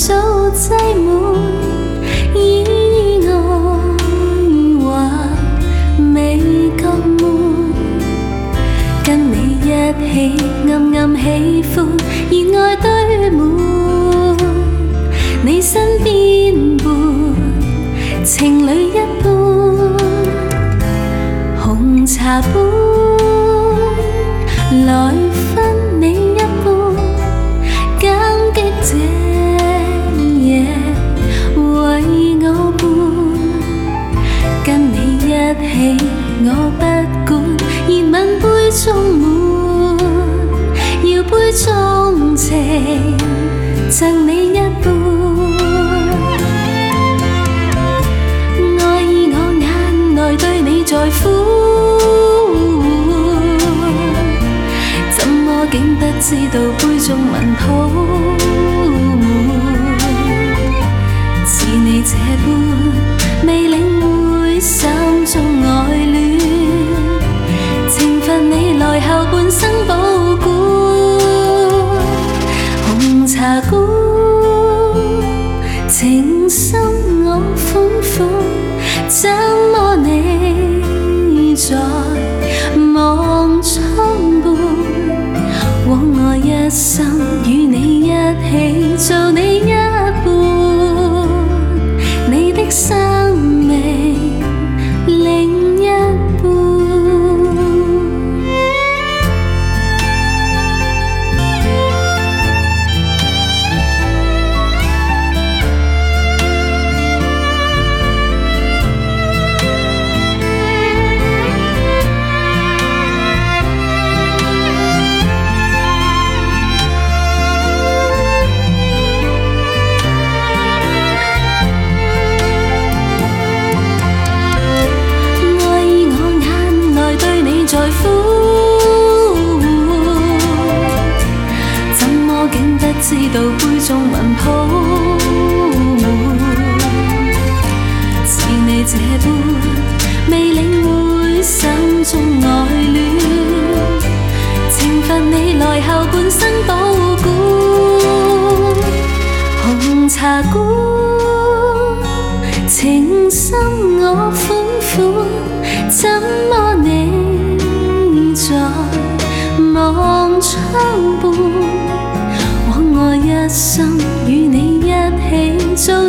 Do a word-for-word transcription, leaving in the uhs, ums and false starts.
早擠滿，意外或未覺悶，跟你一起暗暗喜歡，熱愛堆滿，你身邊伴，情侶一般，紅茶杯來分你一半，感激這夜為我伴，跟你一起我不管，熱吻杯中滿，搖杯中情贈你一半，愛意我眼內對你在乎，怎麼竟不知道杯中文譜，似你這般未領會心中愛戀，懲罰你來後半生保管，紅茶館情深我款款，怎麼你在望窗畔，枉我一生與你一起做你一半，你的生命另一半。在乎，怎麼竟不知道杯中文譜，似你這般未領會心中愛戀，懲罰你來後半生保管，紅茶館情深我款款，怎麼你在望窗畔，枉我一生與你一起做